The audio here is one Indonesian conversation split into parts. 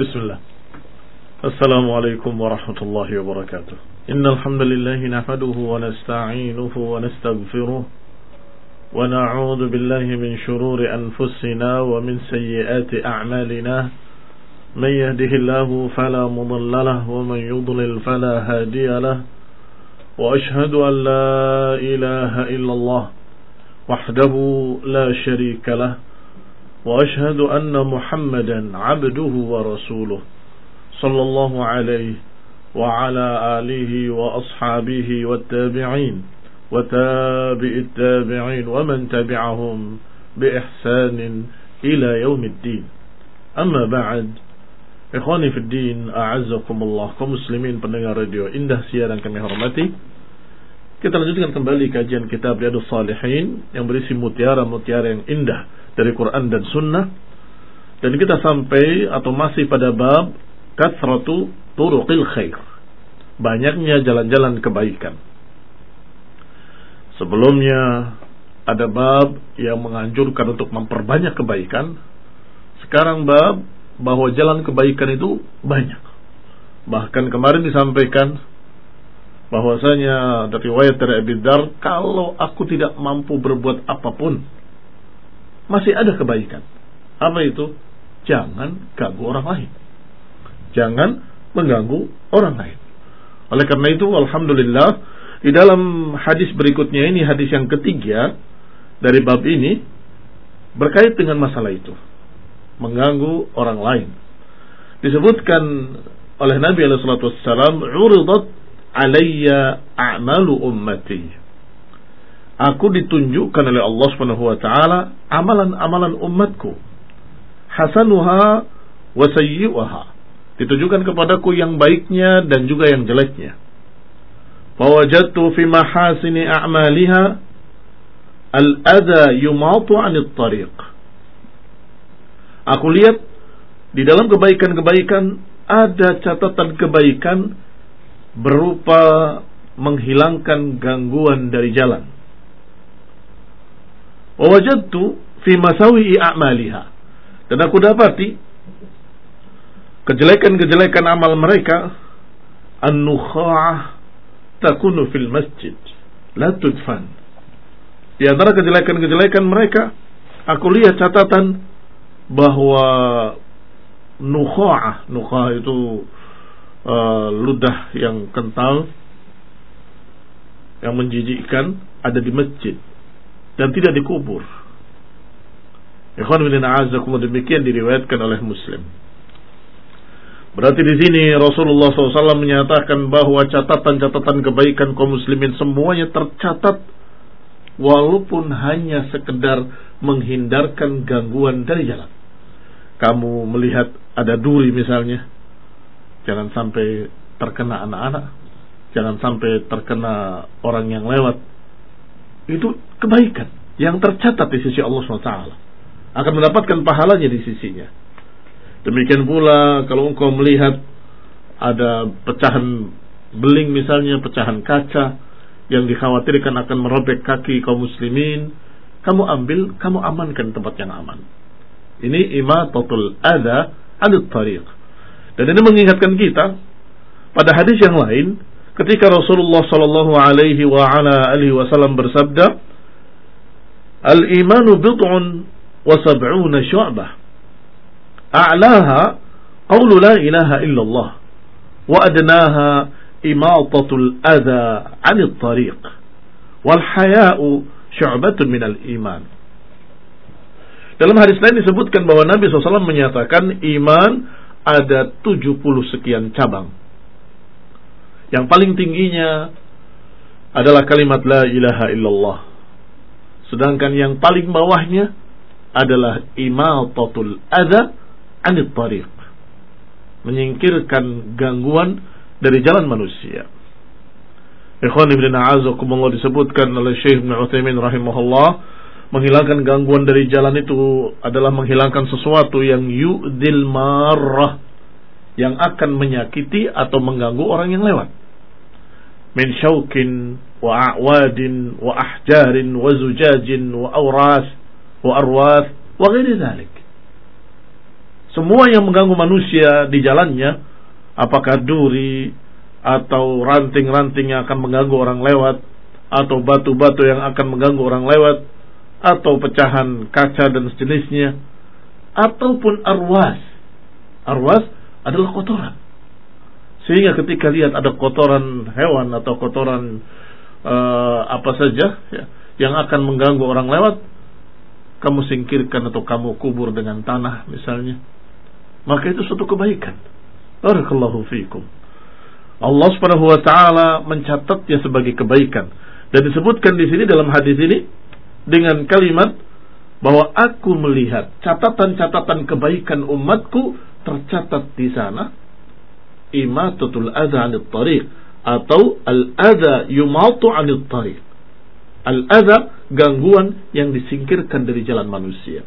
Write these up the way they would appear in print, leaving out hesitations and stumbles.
Bismillah. Assalamualaikum warahmatullahi wabarakatuh. Innal hamdalillah nahmaduhu wa nasta'inuhu wa nastaghfiruh wa na'udzu billahi min shururi anfusina wa min sayyiati a'malina. Man yahdihillahu fala mudilla lahu wa man yudlil fala hadiya lahu. Wa ashhadu an la ilaha illallah wahdahu la sharika lahu. وأشهد أن محمدا عبده ورسوله صلى الله عليه وعلى آله وأصحابه والتابعين وتابع التابعين ومن تبعهم بإحسان إلى يوم الدين. أما بعد إخواني في الدين أعزكم الله kaum muslimin pendengar radio Indah Siar yang kami hormati, kita lanjutkan kembali kajian kitab Riyadhus Shalihin yang berisi mutiara-mutiara yang indah dari Quran dan Sunnah, dan kita sampai atau masih pada bab kathratu turuqil khair, banyaknya jalan-jalan kebaikan. Sebelumnya ada bab yang menganjurkan untuk memperbanyak kebaikan. Sekarang bab bahwa jalan kebaikan itu banyak. Bahkan kemarin disampaikan bahwasanya dari riwayat dari Abi Dzar, kalau aku tidak mampu berbuat apapun, masih ada kebaikan. Apa itu? Jangan ganggu orang lain. Jangan mengganggu orang lain. Oleh karena itu, alhamdulillah, di dalam hadis berikutnya ini, hadis yang ketiga dari bab ini, berkait dengan masalah itu, mengganggu orang lain. Disebutkan oleh Nabi SAW, "Uridat alayya a'malu ummati." Aku ditunjukkan oleh Allah Subhanahu wa taala amalan-amalan umatku. Hasanuha wa sayyi'uha. Ditujukan kepadaku yang baiknya dan juga yang jeleknya. Fawajadtu fi mahasini a'maliha al-adha yumatu 'anil tariq. Aku lihat di dalam kebaikan-kebaikan ada catatan kebaikan berupa menghilangkan gangguan dari jalan. Wajadtu fi masawi'i a'maliha, dan aku dapati kejelekan-kejelekan amal mereka, an-nukha'ah takunu fil masjid la tudfan. Di antara kejelekan-kejelekan mereka, aku lihat catatan bahwa nukha'ah itu ludah yang kental, yang menjijikkan, ada di masjid dan tidak dikubur. Ikhwan fillah a'azzakumullah, demikian diriwayatkan oleh Muslim. Berarti di sini Rasulullah SAW menyatakan bahwa catatan-catatan kebaikan kaum muslimin semuanya tercatat, walaupun hanya sekedar menghindarkan gangguan dari jalan. Kamu melihat ada duri misalnya, jangan sampai terkena anak-anak, jangan sampai terkena orang yang lewat. Itu kebaikan yang tercatat di sisi Allah SWT, akan mendapatkan pahalanya di sisinya. Demikian pula kalau engkau melihat ada pecahan beling misalnya, pecahan kaca yang dikhawatirkan akan merobek kaki kaum muslimin, kamu ambil, kamu amankan tempat yang aman. Ini imatatul adha 'anil tariq. Dan ini mengingatkan kita pada hadis yang lain, ketika Rasulullah sallallahu alaihi wa ala alihi wasallam bersabda, "Al-imanu bid'un wa sab'una syu'bah. A'laha qawlu la ilaha illallah wa adnaha imatatul adha 'anil tariq wal haya'u syu'batun minal iman." Dalam hadis lain disebutkan bahwa Nabi SAW menyatakan iman ada 70 sekian cabang. Yang paling tingginya adalah kalimat la ilaha illallah. Sedangkan yang paling bawahnya adalah imatatul adha 'anil tariq, menyingkirkan gangguan dari jalan manusia. Ikhwan ibn a'azakumullah, disebutkan oleh Syekh Ibn Utsaimin rahimahullah, menghilangkan gangguan dari jalan itu adalah menghilangkan sesuatu yang yu'dil marrah, yang akan menyakiti atau mengganggu orang yang lewat. Min syaukin wa a'wadin wa ahjarin wa zujajin wa awras wa arwath wa ghairi dzalik. Semua yang mengganggu manusia di jalannya, apakah duri atau ranting-ranting yang akan mengganggu orang lewat, atau batu-batu yang akan mengganggu orang lewat, atau pecahan kaca dan sejenisnya, ataupun arwas. Arwas adalah kotoran. Sehingga ketika lihat ada kotoran hewan atau kotoran apa saja ya, yang akan mengganggu orang lewat, kamu singkirkan atau kamu kubur dengan tanah misalnya, maka itu suatu kebaikan. Barakallahu fiikum. Allah Subhanahu wa taala mencatatnya sebagai kebaikan, dan disebutkan di sini dalam hadis ini dengan kalimat bahwa aku melihat catatan-catatan kebaikan umatku tercatat di sana, imatatul adza 'anil tariq, atau al-adza yumatu 'anil tariq. Al-adza, gangguan yang disingkirkan dari jalan manusia.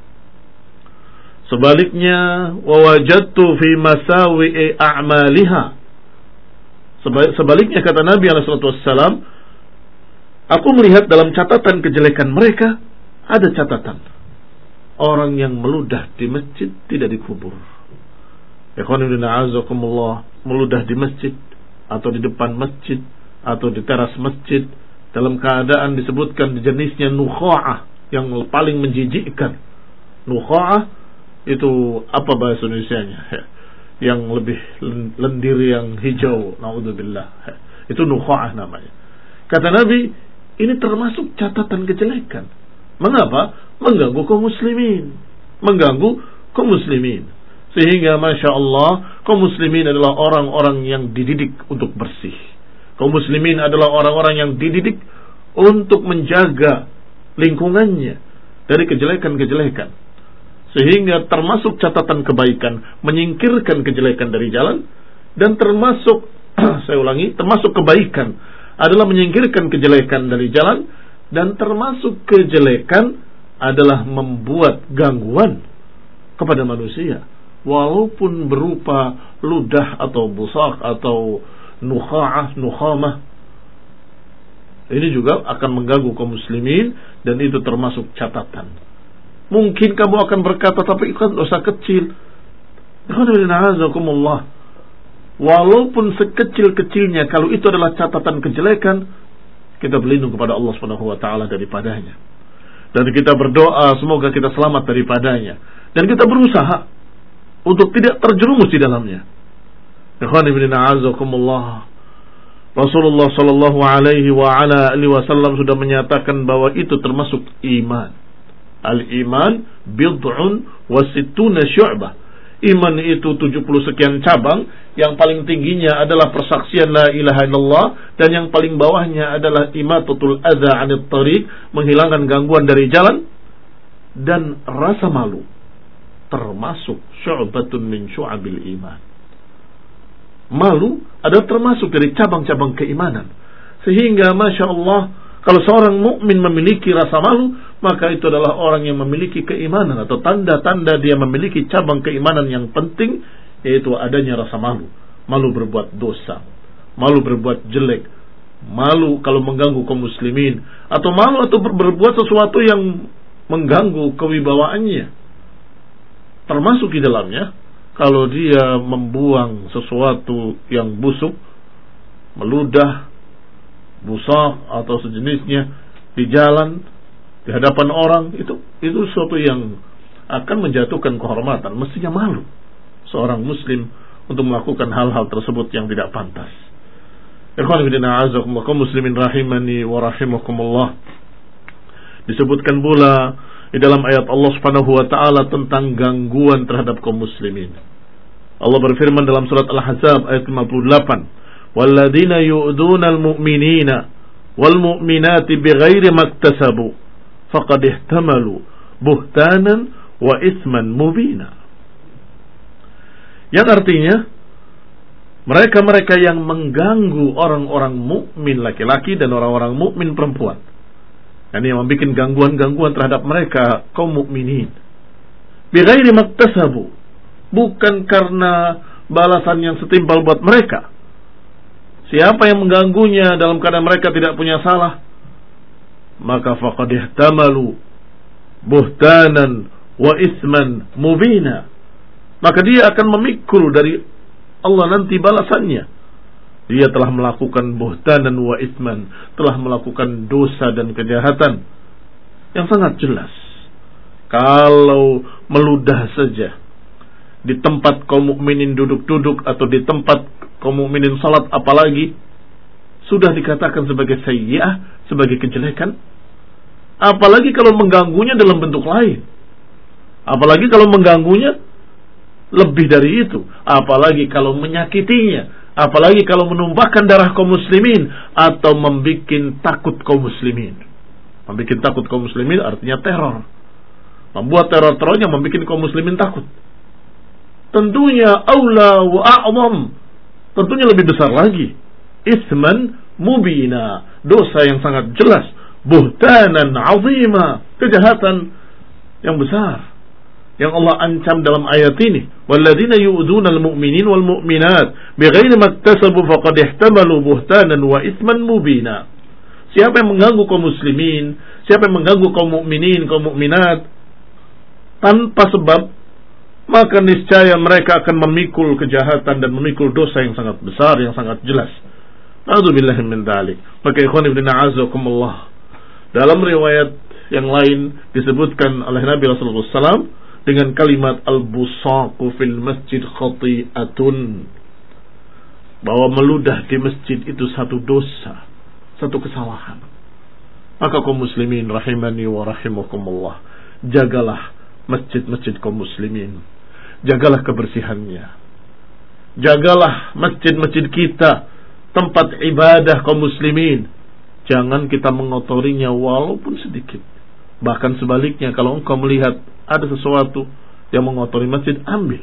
Sebaliknya, wawajadtu fi masawi'i a'maliha. Sebaliknya kata Nabi SAW, aku melihat dalam catatan kejelekan mereka ada catatan orang yang meludah di masjid tidak dikubur. Meludah di masjid atau di depan masjid atau di teras masjid dalam keadaan disebutkan jenisnya nukha'ah, yang paling menjijikkan. Nukha'ah itu apa bahasa Indonesianya? Yang lebih lendir, yang hijau, naudzubillah. Itu nukha'ah namanya. Kata Nabi, ini termasuk catatan kejelekan. Mengapa? Mengganggu kaum muslimin. Mengganggu kaum muslimin. Sehingga Masya Allah, kaum muslimin adalah orang-orang yang dididik untuk bersih. Kaum muslimin adalah orang-orang yang dididik untuk menjaga lingkungannya dari kejelekan-kejelekan. Sehingga termasuk catatan kebaikan, menyingkirkan kejelekan dari jalan. Dan termasuk, saya ulangi, termasuk kebaikan adalah menyingkirkan kejelekan dari jalan. Dan termasuk kejelekan adalah membuat gangguan kepada manusia, walaupun berupa ludah atau busak atau nukha'ah, nukhamah. Ini juga akan mengganggu kaum muslimin, dan itu termasuk catatan. Mungkin kamu akan berkata, tapi itu kan dosa kecil. Walaupun sekecil-kecilnya, kalau itu adalah catatan kejelekan, kita berlindung kepada Allah Subhanahu wa taala daripadanya. Dan kita berdoa semoga kita selamat daripadanya. Dan kita berusaha untuk tidak terjerumus di dalamnya. Ikhwan ibn a'azakumullah. Rasulullah sallallahu alaihi wa ala alihi wasallam sudah menyatakan bahwa itu termasuk iman. Al-iman bid'un wa sittuna syu'bah. Iman itu 70 sekian cabang, yang paling tingginya adalah persaksian la ilaha illallah, dan yang paling bawahnya adalah imatatul adza 'anil tariq, menghilangkan gangguan dari jalan, dan rasa malu termasuk syu'batun min syu'abil iman. Malu adalah termasuk dari cabang-cabang keimanan. Sehingga Masya Allah, kalau seorang mukmin memiliki rasa malu, maka itu adalah orang yang memiliki keimanan, atau tanda-tanda dia memiliki cabang keimanan yang penting, yaitu adanya rasa malu. Malu berbuat dosa, malu berbuat jelek, malu kalau mengganggu kaum muslimin, atau malu atau berbuat sesuatu yang mengganggu kewibawaannya. Termasuk di dalamnya kalau dia membuang sesuatu yang busuk, meludah, busak atau sejenisnya di jalan, di hadapan orang, itu sesuatu yang akan menjatuhkan kehormatan. Mestinya malu seorang muslim untuk melakukan hal-hal tersebut yang tidak pantas. Ikhwan fillah, a'azakumullah, kaum muslimin rahimani wa rahimakumullah. Disebutkan pula di dalam ayat Allah Subhanahu wa taala tentang gangguan terhadap kaum muslimin. Allah berfirman dalam surat Al-Ahzab ayat 58, "Walladzina yu'duna al-mu'minina wal mu'minati bighairi maktasabu faqad ihtamalu buhtanan wa isman mubina." Yang artinya, mereka-mereka yang mengganggu orang-orang mukmin laki-laki dan orang-orang mukmin perempuan, yani yang membuat gangguan-gangguan terhadap mereka kaum mukminin, bighairi maktasabu, bukan karena balasan yang setimpal buat mereka. Siapa yang mengganggunya dalam keadaan mereka tidak punya salah, maka faqad ihtamalu buhtanan wa isman mubina, maka dia akan memikul dari Allah nanti balasannya. Dia telah melakukan buhtanan wa itsman, telah melakukan dosa dan kejahatan yang sangat jelas. Kalau meludah saja di tempat kaum mukminin duduk-duduk atau di tempat kaum mukminin salat, apalagi sudah dikatakan sebagai sayyi'ah, sebagai kejelekan. Apalagi kalau mengganggunya dalam bentuk lain. Apalagi kalau mengganggunya lebih dari itu. Apalagi kalau menyakitinya. Apalagi kalau menumpahkan darah kaum muslimin atau membuat takut kaum muslimin. Membuat takut kaum muslimin artinya teror. Membuat teror-teror yang membuat kaum muslimin takut. Tentunya aula wa a'zam. Tentunya lebih besar lagi. Isman mubina. Dosa yang sangat jelas. Buhtanan azima. Kejahatan yang besar yang Allah ancam dalam ayat ini, walladzina yu'dzuna al-mu'minin wal mu'minat bighairi maktasabu faqad ihtamalu buhtanan wa itsman mubina. Siapa yang mengganggu kaum muslimin, siapa yang mengganggu kaum mukminin, kaum mukminat tanpa sebab, maka niscaya mereka akan memikul kejahatan dan memikul dosa yang sangat besar, yang sangat jelas. Na'udzubillahi min dzalik. Maka ikhwan ibn a'azakumullah, dalam riwayat yang lain disebutkan oleh Nabi sallallahu alaihi wasallam dengan kalimat al-busaqu fil masjid khati'atun, bahwa meludah di masjid itu satu dosa, satu kesalahan. Maka kaum muslimin rahimani wa rahimakumullah, jagalah masjid-masjid kaum muslimin, jagalah kebersihannya, jagalah masjid-masjid kita, tempat ibadah kaum muslimin. Jangan kita mengotorinya walaupun sedikit. Bahkan sebaliknya, kalau engkau melihat ada sesuatu yang mengotori masjid, ambil.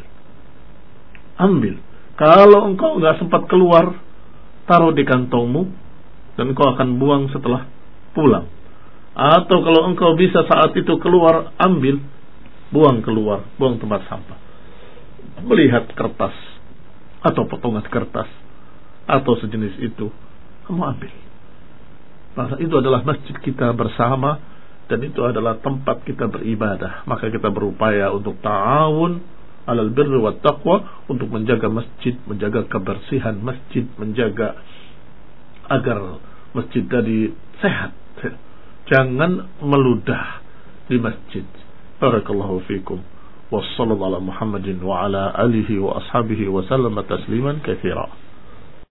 Kalau engkau nggak sempat keluar, taruh di kantongmu dan engkau akan buang setelah pulang. Atau kalau engkau bisa saat itu keluar, ambil, buang keluar, buang tempat sampah. Melihat kertas atau potongan kertas atau sejenis itu, kamu ambil. Maka itu adalah masjid kita bersama, dan itu adalah tempat kita beribadah. Maka kita berupaya untuk ta'awun alal birri wat taqwa, untuk menjaga masjid, menjaga kebersihan masjid, menjaga agar masjid tadi sehat. Jangan meludah di masjid. Barakallahu fikum. Wassallallahu ala Muhammadin wa ala alihi wa ashabihi wa sallama tasliman katsira.